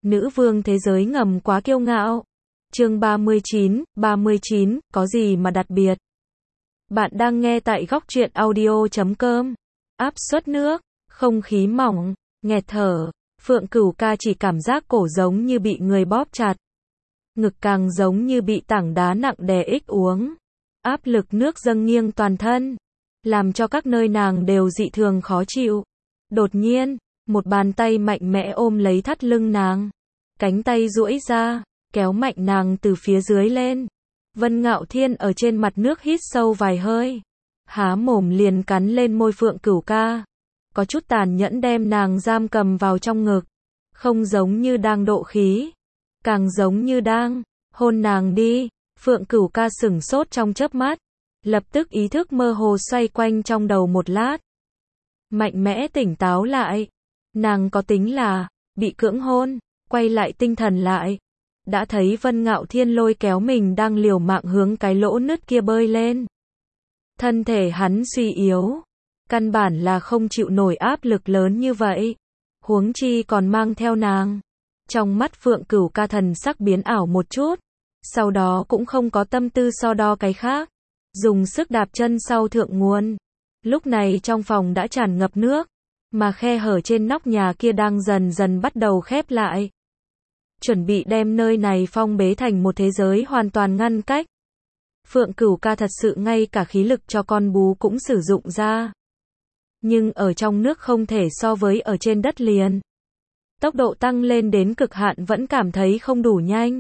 Nữ vương thế giới ngầm quá kiêu ngạo. Chương 39, có gì mà đặc biệt? Bạn đang nghe tại góc truyện audio.com. Áp suất nước, không khí mỏng, nghẹt thở, Phượng Cửu Ca chỉ cảm giác cổ giống như bị người bóp chặt. Ngực càng giống như bị tảng đá nặng đè ích uống. Áp lực nước dâng nghiêng toàn thân, làm cho các nơi nàng đều dị thường khó chịu. Đột nhiên, một bàn tay mạnh mẽ ôm lấy thắt lưng nàng. Cánh tay duỗi ra, kéo mạnh nàng từ phía dưới lên. Vân Ngạo Thiên ở trên mặt nước hít sâu vài hơi. Há mồm liền cắn lên môi Phượng Cửu Ca. Có chút tàn nhẫn đem nàng giam cầm vào trong ngực. Không giống như đang độ khí, càng giống như đang hôn nàng đi. Phượng Cửu Ca sửng sốt trong chớp mắt. Lập tức ý thức mơ hồ xoay quanh trong đầu một lát. Mạnh mẽ tỉnh táo lại. Nàng có tính là bị cưỡng hôn. Quay lại tinh thần lại, đã thấy Vân Ngạo Thiên lôi kéo mình đang liều mạng hướng cái lỗ nứt kia bơi lên. Thân thể hắn suy yếu, căn bản là không chịu nổi áp lực lớn như vậy, huống chi còn mang theo nàng. Trong mắt Phượng Cửu Ca thần sắc biến ảo một chút, sau đó cũng không có tâm tư so đo cái khác, dùng sức đạp chân sau thượng nguồn. Lúc này trong phòng đã tràn ngập nước, mà khe hở trên nóc nhà kia đang dần dần bắt đầu khép lại. Chuẩn bị đem nơi này phong bế thành một thế giới hoàn toàn ngăn cách. Phượng Cửu Ca thật sự ngay cả khí lực cho con bú cũng sử dụng ra. Nhưng ở trong nước không thể so với ở trên đất liền. Tốc độ tăng lên đến cực hạn vẫn cảm thấy không đủ nhanh.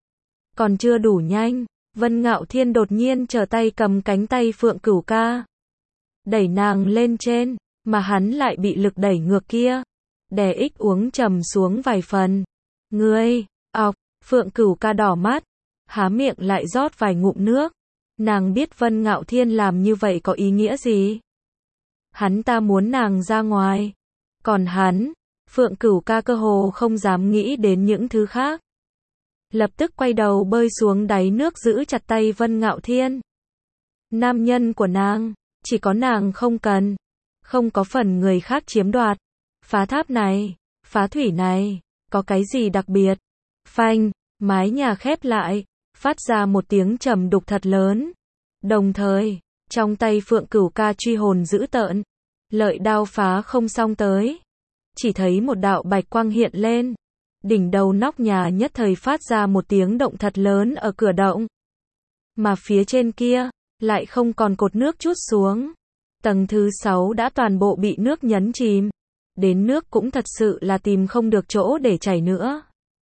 Còn chưa đủ nhanh, Vân Ngạo Thiên đột nhiên trở tay cầm cánh tay Phượng Cửu Ca. Đẩy nàng lên trên, mà hắn lại bị lực đẩy ngược kia. Đè ích uống trầm xuống vài phần. Ngươi, Phượng Cửu Ca đỏ mắt, há miệng lại rót vài ngụm nước. Nàng biết Vân Ngạo Thiên làm như vậy có ý nghĩa gì. Hắn ta muốn nàng ra ngoài. Còn hắn, Phượng Cửu Ca cơ hồ không dám nghĩ đến những thứ khác. Lập tức quay đầu bơi xuống đáy nước giữ chặt tay Vân Ngạo Thiên. Nam nhân của nàng, chỉ có nàng không cần. Không có phần người khác chiếm đoạt. Phá tháp này, phá thủy này, có cái gì đặc biệt? Phanh, mái nhà khép lại, phát ra một tiếng trầm đục thật lớn. Đồng thời, trong tay Phượng Cửu Ca truy hồn dữ tợn, lợi đao phá không xong tới. Chỉ thấy một đạo bạch quang hiện lên. Đỉnh đầu nóc nhà nhất thời phát ra một tiếng động thật lớn ở cửa động. Mà phía trên kia, lại không còn cột nước trút xuống. Tầng thứ 6 đã toàn bộ bị nước nhấn chìm. Đến nước cũng thật sự là tìm không được chỗ để chảy nữa.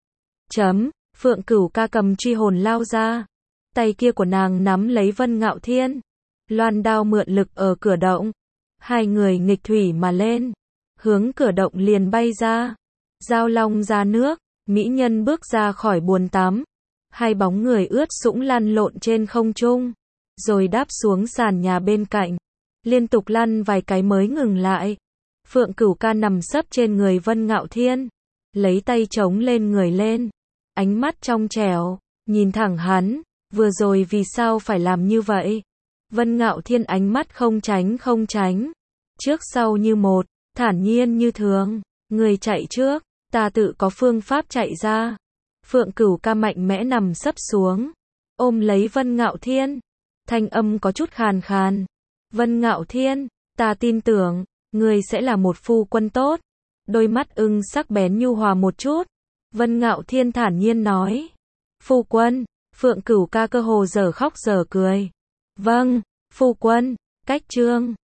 Phượng Cửu Ca cầm truy hồn lao ra. Tay kia của nàng nắm lấy Vân Ngạo Thiên. Loan đao mượn lực ở cửa động. Hai người nghịch thủy mà lên. Hướng cửa động liền bay ra. Giao long ra nước. Mỹ nhân bước ra khỏi bồn tắm. Hai bóng người ướt sũng lăn lộn trên không trung. Rồi đáp xuống sàn nhà bên cạnh. Liên tục lăn vài cái mới ngừng lại. Phượng Cửu Ca nằm sấp trên người Vân Ngạo Thiên. Lấy tay chống lên người lên. Ánh mắt trong trẻo, nhìn thẳng hắn. Vừa rồi vì sao phải làm như vậy? Vân Ngạo Thiên ánh mắt không tránh. Trước sau như một, thản nhiên như thường. Người chạy trước, ta tự có phương pháp chạy ra. Phượng Cửu Ca mạnh mẽ nằm sấp xuống. Ôm lấy Vân Ngạo Thiên. Thanh âm có chút khàn khàn. Vân Ngạo Thiên, ta tin tưởng, ngươi sẽ là một phu quân tốt. Đôi mắt ưng sắc bén nhu hòa một chút. Vân Ngạo Thiên thản nhiên nói. Phu quân, Phượng Cửu Ca cơ hồ giờ khóc giờ cười. Vâng, phu quân, cách chương.